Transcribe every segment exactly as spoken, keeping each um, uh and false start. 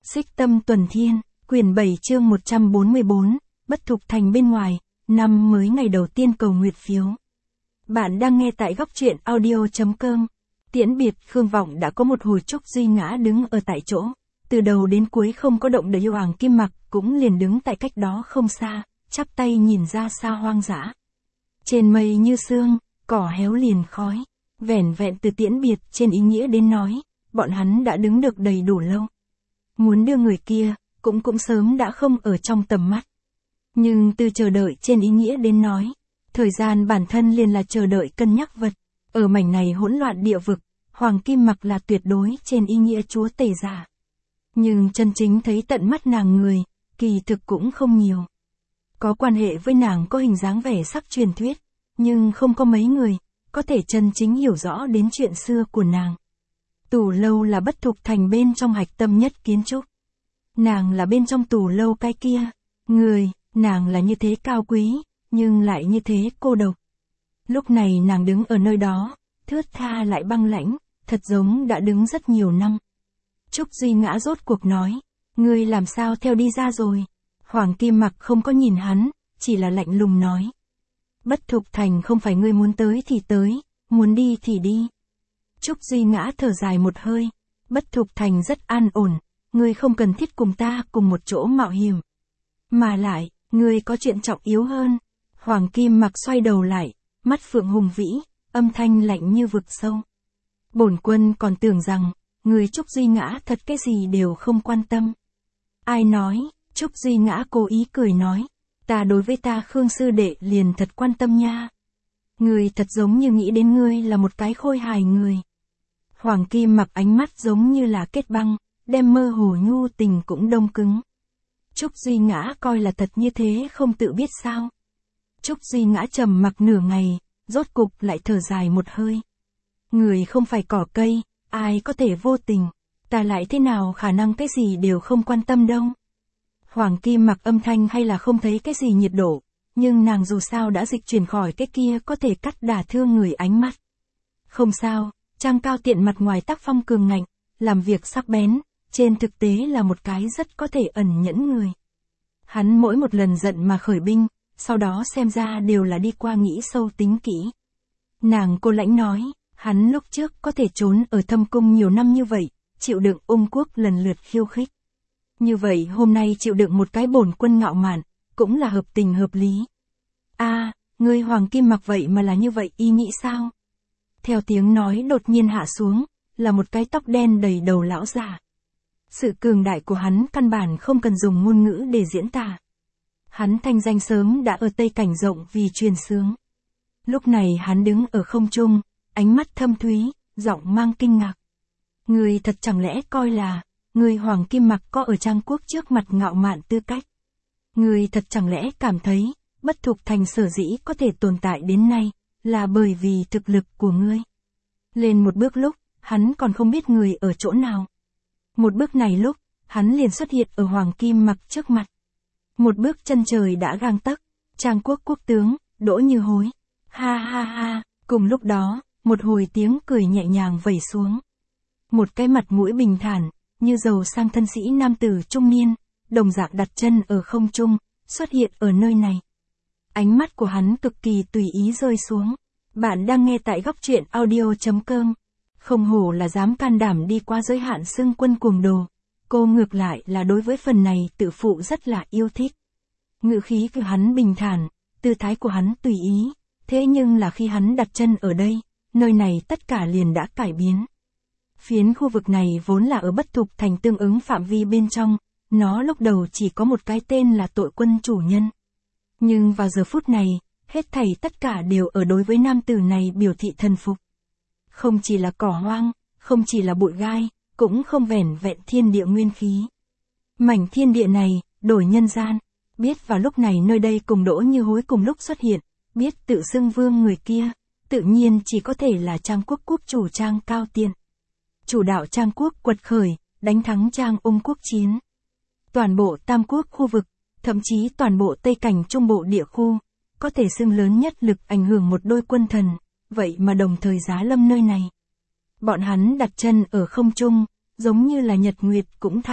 Xích Tâm Tuần Thiên, quyển bảy chương một trăm bốn mươi bốn, Bất Thục Thành bên ngoài, năm mới ngày đầu tiên cầu nguyệt phiếu. Bạn đang nghe tại góc truyện audio.com. Tiễn biệt Khương Vọng đã có một hồi Trúc Duy Ngã đứng ở tại chỗ, từ đầu đến cuối không có động đậy. Hoàng Kim Mặc cũng liền đứng tại cách đó không xa, chắp tay nhìn ra xa hoang dã. Trên mây như sương, cỏ héo liền khói, vẻn vẹn từ tiễn biệt trên ý nghĩa đến nói, bọn hắn đã đứng được đầy đủ lâu. Muốn đưa người kia, cũng cũng sớm đã không ở trong tầm mắt. Nhưng từ chờ đợi trên ý nghĩa đến nói, thời gian bản thân liền là chờ đợi cân nhắc vật. Ở mảnh này hỗn loạn địa vực, Hoàng Kim Mặc là tuyệt đối trên ý nghĩa chúa tể giả. Nhưng chân chính thấy tận mắt nàng người, kỳ thực cũng không nhiều. Có quan hệ với nàng có hình dáng vẻ sắc truyền thuyết, nhưng không có mấy người có thể chân chính hiểu rõ đến chuyện xưa của nàng. Tủ lâu là Bất Thục Thành bên trong hạch tâm nhất kiến trúc. Nàng là bên trong tủ lâu cái kia. Người, nàng là như thế cao quý, nhưng lại như thế cô độc. Lúc này nàng đứng ở nơi đó, thướt tha lại băng lãnh, thật giống đã đứng rất nhiều năm. Trúc Duy Ngã rốt cuộc nói, ngươi làm sao theo đi ra rồi? Hoàng Kim Mặc không có nhìn hắn, chỉ là lạnh lùng nói. Bất Thục Thành không phải ngươi muốn tới thì tới, muốn đi thì đi. Trúc Duy Ngã thở dài một hơi, Bất Thục Thành rất an ổn, ngươi không cần thiết cùng ta cùng một chỗ mạo hiểm. Mà lại, ngươi có chuyện trọng yếu hơn. Hoàng Kim Mặc xoay đầu lại, mắt phượng hùng vĩ, âm thanh lạnh như vực sâu. Bổn quân còn tưởng rằng, người Trúc Duy Ngã thật cái gì đều không quan tâm. Ai nói? Trúc Duy Ngã cố ý cười nói, ta đối với ta Khương sư đệ liền thật quan tâm nha. Người thật giống như nghĩ đến ngươi là một cái khôi hài người. Hoàng Kim Mặc ánh mắt giống như là kết băng, đem mơ hồ nhu tình cũng đông cứng. Trúc Duy Ngã coi là thật như thế không tự biết sao. Trúc Duy Ngã trầm mặc nửa ngày, rốt cục lại thở dài một hơi. Người không phải cỏ cây, ai có thể vô tình, ta lại thế nào khả năng cái gì đều không quan tâm đâu. Hoàng Kim Mặc âm thanh hay là không thấy cái gì nhiệt độ, nhưng nàng dù sao đã dịch chuyển khỏi cái kia có thể cắt đả thương người ánh mắt. Không sao, trang cao tiện mặt ngoài tác phong cường ngạnh, làm việc sắc bén, trên thực tế là một cái rất có thể ẩn nhẫn người. Hắn mỗi một lần giận mà khởi binh, sau đó xem ra đều là đi qua nghĩ sâu tính kỹ. Nàng cô lãnh nói, hắn lúc trước có thể trốn ở thâm cung nhiều năm như vậy, chịu đựng ung quốc lần lượt khiêu khích. Như vậy hôm nay chịu đựng một cái bổn quân ngạo mạn, cũng là hợp tình hợp lý. A, à, ngươi Hoàng Kim Mặc vậy mà là như vậy ý nghĩ sao? Theo tiếng nói đột nhiên hạ xuống, là một cái tóc đen đầy đầu lão già. Sự cường đại của hắn căn bản không cần dùng ngôn ngữ để diễn tả. Hắn thanh danh sớm đã ở Tây Cảnh rộng vì truyền sướng. Lúc này hắn đứng ở không trung, ánh mắt thâm thúy, giọng mang kinh ngạc. Người thật chẳng lẽ coi là, người Hoàng Kim Mặc có ở Trang Quốc trước mặt ngạo mạn tư cách. Người thật chẳng lẽ cảm thấy, Bất Thục Thành sở dĩ có thể tồn tại đến nay, là bởi vì thực lực của ngươi. Lên một bước lúc, hắn còn không biết người ở chỗ nào. Một bước này lúc, hắn liền xuất hiện ở Hoàng Kim Mặc trước mặt. Một bước chân trời đã gang tấc, Trang Quốc quốc tướng, Đỗ Như Hối. Ha ha ha, cùng lúc đó, một hồi tiếng cười nhẹ nhàng vẩy xuống. Một cái mặt mũi bình thản, như giàu sang thân sĩ nam tử trung niên, đồng dạng đặt chân ở không trung, xuất hiện ở nơi này. Ánh mắt của hắn cực kỳ tùy ý rơi xuống. Bạn đang nghe tại góc truyện audio.com. Không hổ là dám can đảm đi qua giới hạn xưng quân cuồng đồ. Cô ngược lại là đối với phần này tự phụ rất là yêu thích. Ngữ khí của hắn bình thản, tư thái của hắn tùy ý. Thế nhưng là khi hắn đặt chân ở đây, nơi này tất cả liền đã cải biến. Phiến khu vực này vốn là ở Bất Thục Thành tương ứng phạm vi bên trong, nó lúc đầu chỉ có một cái tên là Tội Quân chủ nhân. Nhưng vào giờ phút này, hết thảy tất cả đều ở đối với nam tử này biểu thị thần phục. Không chỉ là cỏ hoang, không chỉ là bụi gai, cũng không vẻn vẹn thiên địa nguyên khí. Mảnh thiên địa này, đổi nhân gian, biết vào lúc này nơi đây cùng Đỗ Như Hối cùng lúc xuất hiện, biết tự xưng vương người kia, tự nhiên chỉ có thể là Trang Quốc quốc chủ Trang Cao Tiện. Chủ đạo Trang Quốc quật khởi, đánh thắng Trang Ung quốc chiến. Toàn bộ Tam Quốc khu vực, thậm chí toàn bộ Tây Cảnh Trung Bộ địa khu, có thể xưng lớn nhất lực ảnh hưởng một đôi quân thần, vậy mà đồng thời giá lâm nơi này. Bọn hắn đặt chân ở không trung, giống như là nhật nguyệt cũng thăng,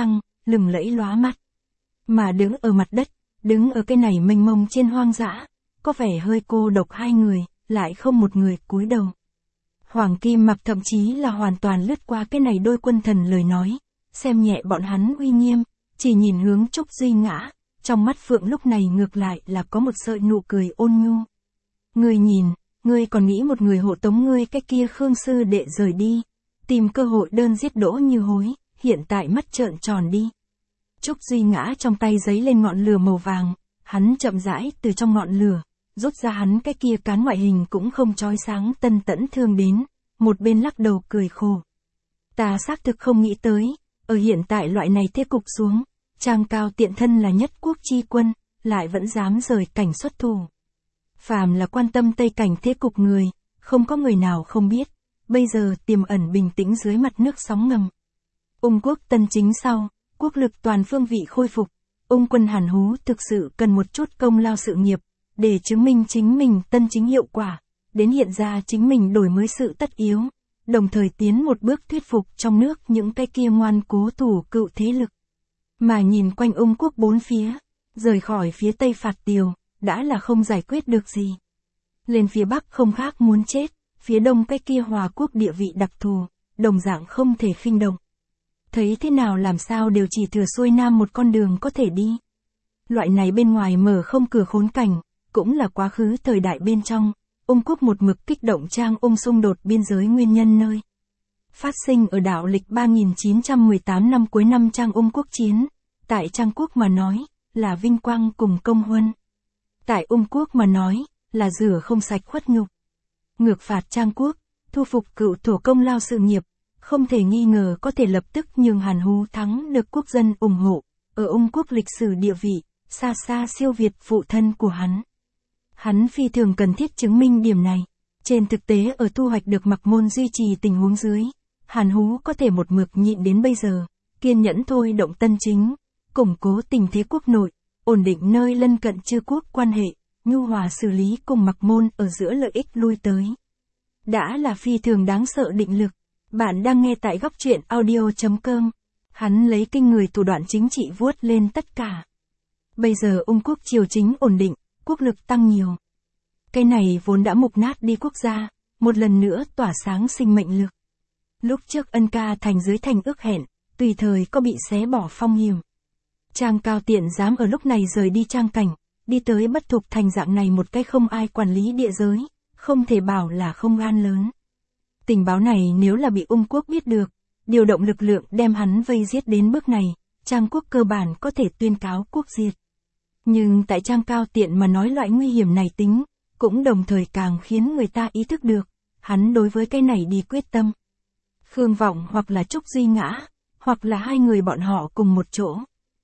lừng lẫy lóa mắt. Mà đứng ở mặt đất, đứng ở cái này mênh mông trên hoang dã, có vẻ hơi cô độc hai người, lại không một người cúi đầu. Hoàng Kim Mặc thậm chí là hoàn toàn lướt qua cái này đôi quân thần lời nói, xem nhẹ bọn hắn uy nghiêm, chỉ nhìn hướng Trúc Duy Ngã, trong mắt Phượng lúc này ngược lại là có một sợi nụ cười ôn nhu. Ngươi nhìn, ngươi còn nghĩ một người hộ tống ngươi cái kia Khương sư đệ rời đi, tìm cơ hội đơn giết Đỗ Như Hối, hiện tại mắt trợn tròn đi. Trúc Duy Ngã trong tay giấy lên ngọn lửa màu vàng, hắn chậm rãi từ trong ngọn lửa, rút ra hắn cái kia cán ngoại hình cũng không chói sáng tân tẫn thương đến, một bên lắc đầu cười khổ. Ta xác thực không nghĩ tới, ở hiện tại loại này thế cục xuống, Trang Cao Tiện thân là nhất quốc chi quân, lại vẫn dám rời cảnh xuất thủ. Phàm là quan tâm Tây cảnh thế cục người, không có người nào không biết, bây giờ tiềm ẩn bình tĩnh dưới mặt nước sóng ngầm. Ung quốc tân chính sau, quốc lực toàn phương vị khôi phục, Ung quân Hàn Hú thực sự cần một chút công lao sự nghiệp, để chứng minh chính mình tân chính hiệu quả, đến hiện ra chính mình đổi mới sự tất yếu, đồng thời tiến một bước thuyết phục trong nước những cái kia ngoan cố thủ cựu thế lực. Mà nhìn quanh Ung quốc bốn phía, rời khỏi phía Tây phạt Tiều, đã là không giải quyết được gì. Lên phía Bắc không khác muốn chết, phía Đông cái kia Hòa quốc địa vị đặc thù, đồng dạng không thể khinh động. Thấy thế nào làm sao đều chỉ thừa xuôi Nam một con đường có thể đi. Loại này bên ngoài mở không cửa khốn cảnh, cũng là quá khứ thời đại bên trong, Ung quốc một mực kích động Trang Ung xung đột biên giới nguyên nhân nơi. Phát sinh ở đạo lịch ba nghìn chín trăm mười tám năm cuối năm Trang Ung quốc chiến, tại Trang quốc mà nói, là vinh quang cùng công huân. Tại Ung quốc mà nói, là rửa không sạch khuất nhục. Ngược phạt Trang quốc, thu phục cựu thổ công lao sự nghiệp, không thể nghi ngờ có thể lập tức nhường Hàn Hú thắng được quốc dân ủng hộ, ở Ung quốc lịch sử địa vị, xa xa siêu việt phụ thân của hắn. Hắn phi thường cần thiết chứng minh điểm này. Trên thực tế ở thu hoạch được Mặc Môn duy trì tình huống dưới, Hàn Hú có thể một mực nhịn đến bây giờ, kiên nhẫn thôi động tân chính, củng cố tình thế quốc nội, ổn định nơi lân cận chư quốc quan hệ, nhu hòa xử lý cùng Mặc Môn ở giữa lợi ích lui tới. Đã là phi thường đáng sợ định lực. Bạn đang nghe tại góc truyện audio chấm com. Hắn lấy kinh người thủ đoạn chính trị vuốt lên tất cả. Bây giờ Ung quốc triều chính ổn định, quốc lực tăng nhiều. Cái này vốn đã mục nát đi quốc gia, một lần nữa tỏa sáng sinh mệnh lực. Lúc trước Ân Ca thành dưới thành ước hẹn, tùy thời có bị xé bỏ phong hiểm. Trang Cao Tiện dám ở lúc này rời đi Trang cảnh, đi tới Bất Thục thành dạng này một cái không ai quản lý địa giới, không thể bảo là không gan lớn. Tình báo này nếu là bị Ung quốc biết được, điều động lực lượng đem hắn vây giết đến bước này, Trang quốc cơ bản có thể tuyên cáo quốc diệt. Nhưng tại Trang Cao Tiện mà nói loại nguy hiểm này tính, cũng đồng thời càng khiến người ta ý thức được, hắn đối với cái này đi quyết tâm. Khương Vọng hoặc là Trúc Duy Ngã, hoặc là hai người bọn họ cùng một chỗ.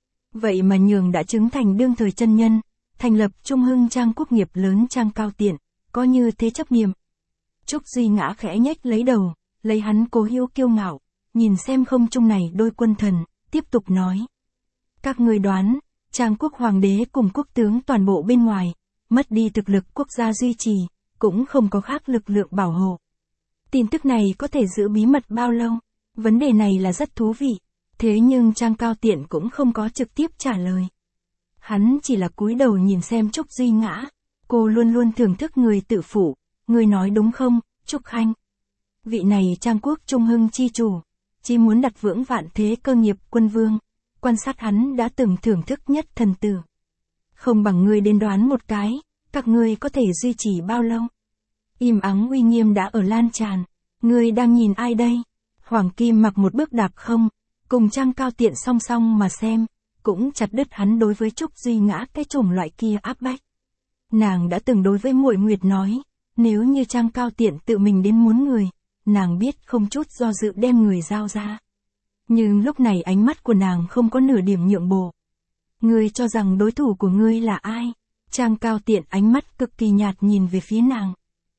Vậy mà nhường đã chứng thành đương thời chân nhân, thành lập Trung Hưng Trang quốc nghiệp lớn Trang Cao Tiện, có như thế chấp niệm. Trúc Duy Ngã khẽ nhếch lấy đầu, lấy hắn cố hữu kiêu ngạo, nhìn xem không trung này đôi quân thần, tiếp tục nói. Các ngươi đoán, Trang quốc hoàng đế cùng quốc tướng toàn bộ bên ngoài, mất đi thực lực quốc gia duy trì, cũng không có khác lực lượng bảo hộ. Tin tức này có thể giữ bí mật bao lâu? Vấn đề này là rất thú vị, thế nhưng Trang Cao Tiện cũng không có trực tiếp trả lời. Hắn chỉ là cúi đầu nhìn xem Trúc Duy Ngã, cô luôn luôn thưởng thức người tự phụ, người nói đúng không, Trúc Khanh? Vị này Trang quốc Trung Hưng chi chủ, chỉ muốn đặt vững vạn thế cơ nghiệp quân vương, quan sát hắn đã từng thưởng thức nhất thần tử. Không bằng ngươi đến đoán một cái, các ngươi có thể duy trì bao lâu? Im ắng uy nghiêm đã ở lan tràn, ngươi đang nhìn ai đây? Hoàng Kim Mặc một bước đạp không, cùng Trang Cao Tiện song song mà xem, cũng chặt đứt hắn đối với Trúc Duy Ngã cái chủng loại kia áp bách. Nàng đã từng đối với Muội Nguyệt nói, nếu như Trang Cao Tiện tự mình đến muốn người, nàng biết không chút do dự đem người giao ra. Nhưng lúc này ánh mắt của nàng không có nửa điểm nhượng bộ. Ngươi cho rằng đối thủ của ngươi là ai? Trang Cao Tiện ánh mắt cực kỳ nhạt nhìn về phía nàng.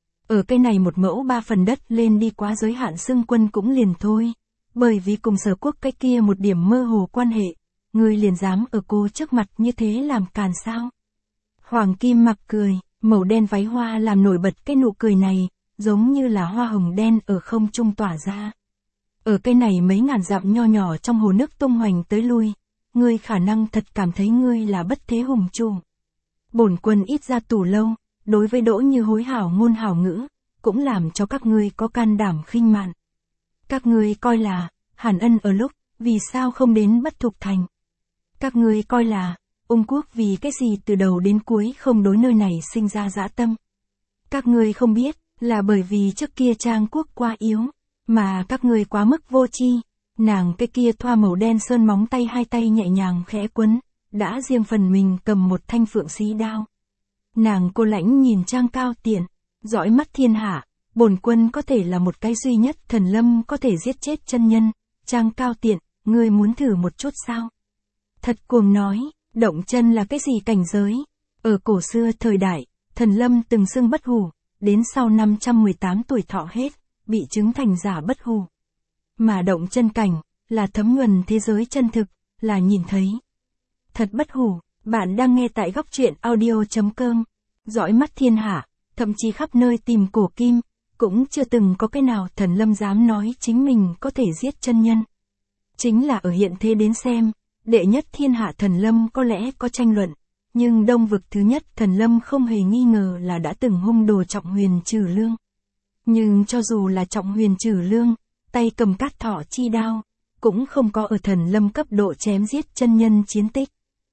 Ở cái này một mẫu ba phần đất lên đi quá giới hạn xưng quân cũng liền thôi. Bởi vì cùng Sở quốc cái kia một điểm mơ hồ quan hệ, ngươi liền dám ở cô trước mặt như thế làm càn sao? Hoàng Kim Mặc cười, màu đen váy hoa làm nổi bật cái nụ cười này, giống như là hoa hồng đen ở không trung tỏa ra. Ở cái này mấy ngàn dặm nho nhỏ trong hồ nước tung hoành tới lui, ngươi khả năng thật cảm thấy ngươi là bất thế hùng chủ. Bổn quân ít ra tù lâu, đối với Đỗ Như Hối hảo ngôn hảo ngữ, cũng làm cho các ngươi có can đảm khinh mạn. Các ngươi coi là, Hàn Ân ở lúc, vì sao không đến Bất Thục Thành? Các ngươi coi là, Ung Quốc vì cái gì từ đầu đến cuối không đối nơi này sinh ra dã tâm? Các ngươi không biết, là bởi vì trước kia Trang Quốc quá yếu, mà các ngươi quá mức vô tri. Nàng cái kia thoa màu đen sơn móng tay hai tay nhẹ nhàng khẽ quấn, đã riêng phần mình cầm một thanh phượng xí đao. Nàng cô lãnh nhìn Trang Cao Tiện, dõi mắt thiên hạ, bổn quân có thể là một cái duy nhất thần lâm có thể giết chết chân nhân. Trang Cao Tiện, ngươi muốn thử một chút sao? Thật cuồng nói, động chân là cái gì cảnh giới? Ở cổ xưa thời đại, thần lâm từng xưng bất hủ, đến sau năm trăm mười tám tuổi thọ hết, bị chứng thành giả bất hủ. Mà động chân cảnh, là thấm nhuần thế giới chân thực, là nhìn thấy. Thật bất hủ, bạn đang nghe tại góc truyện audio.com, dõi mắt thiên hạ, thậm chí khắp nơi tìm cổ kim, cũng chưa từng có cái nào thần lâm dám nói chính mình có thể giết chân nhân. Chính là ở hiện thế đến xem, đệ nhất thiên hạ thần lâm có lẽ có tranh luận, nhưng đông vực thứ nhất thần lâm không hề nghi ngờ là đã từng hung đồ Trọng Huyền Trừ Lương. Nhưng cho dù là Trọng Huyền Trừ Lương, tay cầm cát thọ chi đao, cũng không có ở thần lâm cấp độ chém giết chân nhân chiến tích.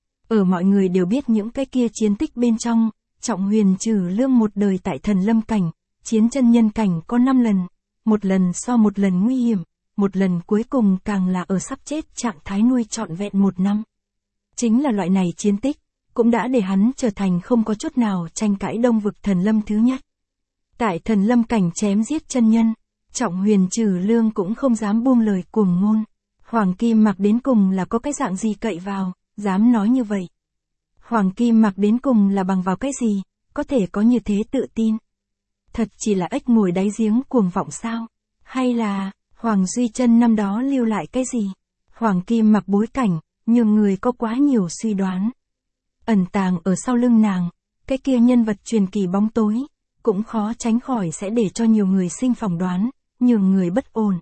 Ở mọi người đều biết những cái kia chiến tích bên trong, Trọng Huyền Trừ Lương một đời tại thần lâm cảnh, chiến chân nhân cảnh có năm lần, một lần so một lần nguy hiểm, một lần cuối cùng càng là ở sắp chết trạng thái nuôi trọn vẹn một năm. Chính là loại này chiến tích, cũng đã để hắn trở thành không có chút nào tranh cãi đông vực thần lâm thứ nhất. Tại thần lâm cảnh chém giết chân nhân, Trọng Huyền Trừ Lương cũng không dám buông lời cuồng ngôn. Hoàng Kim Mặc đến cùng là có cái dạng gì cậy vào, dám nói như vậy. Hoàng Kim Mặc đến cùng là bằng vào cái gì, có thể có như thế tự tin. Thật chỉ là ếch ngồi đáy giếng cuồng vọng sao? Hay là, Hoàng Duy Chân năm đó lưu lại cái gì? Hoàng Kim Mặc bối cảnh, nhưng người có quá nhiều suy đoán. Ẩn tàng ở sau lưng nàng, cái kia nhân vật truyền kỳ bóng tối, cũng khó tránh khỏi sẽ để cho nhiều người sinh phỏng đoán, nhường người bất ổn.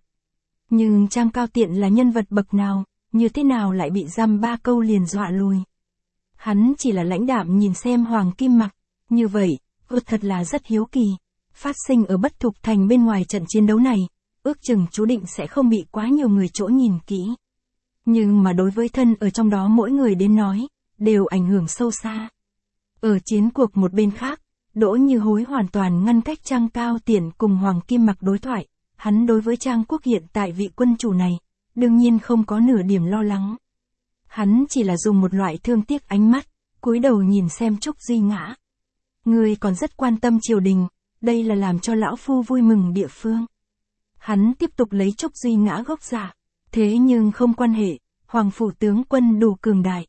Nhưng Trang Cao Tiện là nhân vật bậc nào, như thế nào lại bị giam ba câu liền dọa lùi? Hắn chỉ là lãnh đạm nhìn xem Hoàng Kim Mặc, như vậy, ước thật là rất hiếu kỳ. Phát sinh ở Bất Thục Thành bên ngoài trận chiến đấu này, ước chừng chú định sẽ không bị quá nhiều người chỗ nhìn kỹ. Nhưng mà đối với thân ở trong đó mỗi người đến nói, đều ảnh hưởng sâu xa. Ở chiến cuộc một bên khác, Đỗ Như Hối hoàn toàn ngăn cách Trang Cao Tiện cùng Hoàng Kim Mặc đối thoại. Hắn đối với Trang Quốc hiện tại vị quân chủ này, đương nhiên không có nửa điểm lo lắng. Hắn chỉ là dùng một loại thương tiếc ánh mắt, cúi đầu nhìn xem Trúc Duy Ngã. Người còn rất quan tâm triều đình, đây là làm cho lão phu vui mừng địa phương. Hắn tiếp tục lấy Trúc Duy Ngã gốc giả, thế nhưng không quan hệ, Hoàng phủ tướng quân đủ cường đại.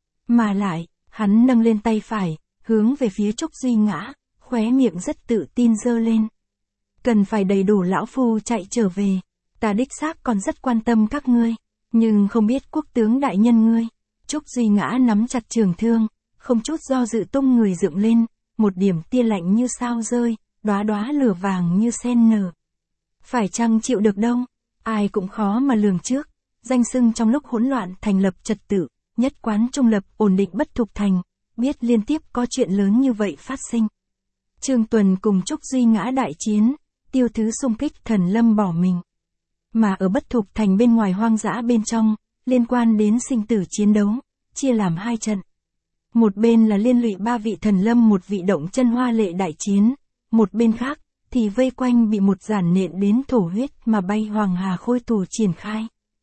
Mà lại, hắn nâng lên tay phải, hướng về phía Trúc Duy Ngã, khóe miệng rất tự tin giơ lên. Cần phải đầy đủ lão phu chạy trở về, ta đích xác còn rất quan tâm các ngươi, nhưng không biết quốc tướng đại nhân ngươi. Trúc Duy Ngã nắm chặt trường thương, không chút do dự tung người dựng lên, một điểm tia lạnh như sao rơi, đóa đóa lửa vàng như sen nở. Phải chăng chịu được đâu, ai cũng khó mà lường trước, danh xưng trong lúc hỗn loạn thành lập trật tự, nhất quán trung lập ổn định Bất Thục Thành, biết liên tiếp có chuyện lớn như vậy phát sinh. Trương Tuần cùng Trúc Duy Ngã đại chiến, Tiêu Thứ xung kích thần lâm bỏ mình. Mà ở Bất Thục Thành bên ngoài hoang dã bên trong, liên quan đến sinh tử chiến đấu, chia làm hai trận. Một bên là liên lụy ba vị thần lâm một vị động chân hoa lệ đại chiến, một bên khác, thì vây quanh bị một giản nện đến thổ huyết mà bay Hoàng Hà Khôi Tù triển khai.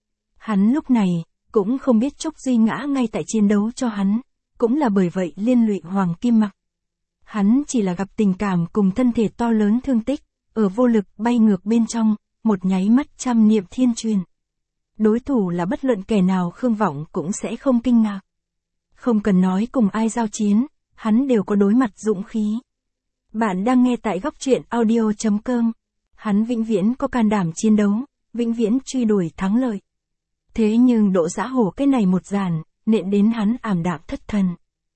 Hắn lúc này, cũng không biết Trúc Duy Ngã ngay tại chiến đấu cho hắn, cũng là bởi vậy liên lụy Hoàng Kim Mặc. Hắn chỉ là gặp tình cảm cùng thân thể to lớn thương tích, ở vô lực bay ngược bên trong, một nháy mắt trăm niệm thiên truyền. Đối thủ là bất luận kẻ nào Khương Vọng cũng sẽ không kinh ngạc. Không cần nói cùng ai giao chiến, hắn đều có đối mặt dũng khí. Bạn đang nghe tại góc truyện audio.com. Hắn vĩnh viễn có can đảm chiến đấu, vĩnh viễn truy đuổi thắng lợi. Thế nhưng Đỗ Dã Hổ cái này một giàn, nện đến hắn ảm đạm thất thần.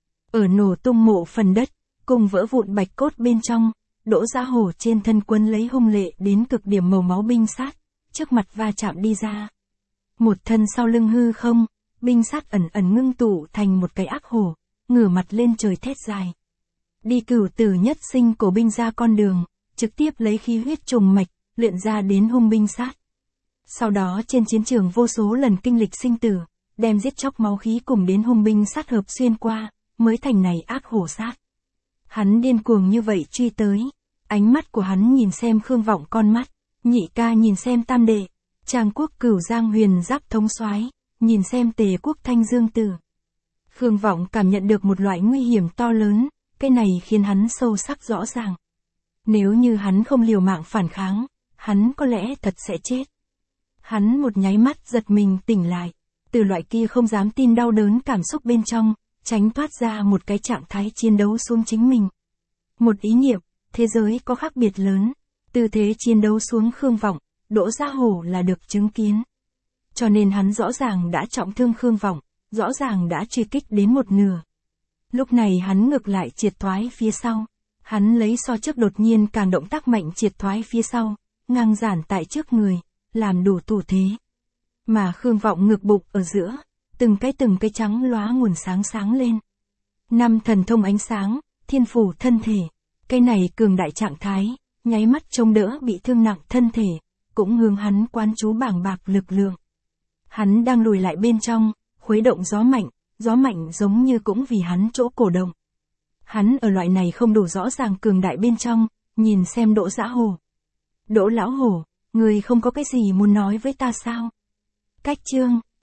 Ở nổ tung mộ phần đất, cùng vỡ vụn bạch cốt bên trong, Đỗ Dã Hổ trên thân quân lấy hung lệ đến cực điểm màu máu binh sát, trước mặt va chạm đi ra. Một thân sau lưng hư không, binh sát ẩn ẩn ngưng tụ thành một cái ác hổ, ngửa mặt lên trời thét dài. Đi cửu tử nhất sinh cổ binh ra con đường, trực tiếp lấy khí huyết trùng mạch, luyện ra đến hung binh sát. Sau đó trên chiến trường vô số lần kinh lịch sinh tử, đem giết chóc máu khí cùng đến hung binh sát hợp xuyên qua, mới thành này ác hổ sát. Hắn điên cuồng như vậy truy tới, ánh mắt của hắn nhìn xem Khương Vọng con mắt, nhị ca nhìn xem tam đệ, Trang quốc cửu giang huyền giáp thống soái, nhìn xem Tề quốc thanh dương tử. Khương Vọng cảm nhận được một loại nguy hiểm to lớn, cái này khiến hắn sâu sắc rõ ràng. Nếu như hắn không liều mạng phản kháng, hắn có lẽ thật sẽ chết. Hắn một nháy mắt giật mình tỉnh lại, từ loại kia không dám tin đau đớn cảm xúc bên trong, tránh thoát ra một cái trạng thái chiến đấu xuống chính mình. Một ý niệm, thế giới có khác biệt lớn, từ thế chiến đấu xuống Khương Vọng, Đỗ Gia Hổ là được chứng kiến. Cho nên hắn rõ ràng đã trọng thương Khương Vọng, rõ ràng đã truy kích đến một nửa. Lúc này hắn ngược lại triệt thoái phía sau, hắn lấy so trước đột nhiên càng động tác mạnh triệt thoái phía sau, ngang giản tại trước người, làm đủ thủ thế. Mà Khương Vọng ngược bụng ở giữa, từng cái từng cái trắng lóa nguồn sáng sáng lên. Năm thần thông ánh sáng, thiên phủ thân thể, cái này cường đại trạng thái, nháy mắt chống đỡ bị thương nặng thân thể, cũng hướng hắn quán chú bảng bạc lực lượng. Hắn đang lùi lại bên trong, khuấy động gió mạnh, gió mạnh giống như cũng vì hắn chỗ cổ động. Hắn ở loại này không đủ rõ ràng cường đại bên trong, nhìn xem Đỗ Dã Hổ. Đỗ lão hổ, người không có cái gì muốn nói với ta sao? Cách chương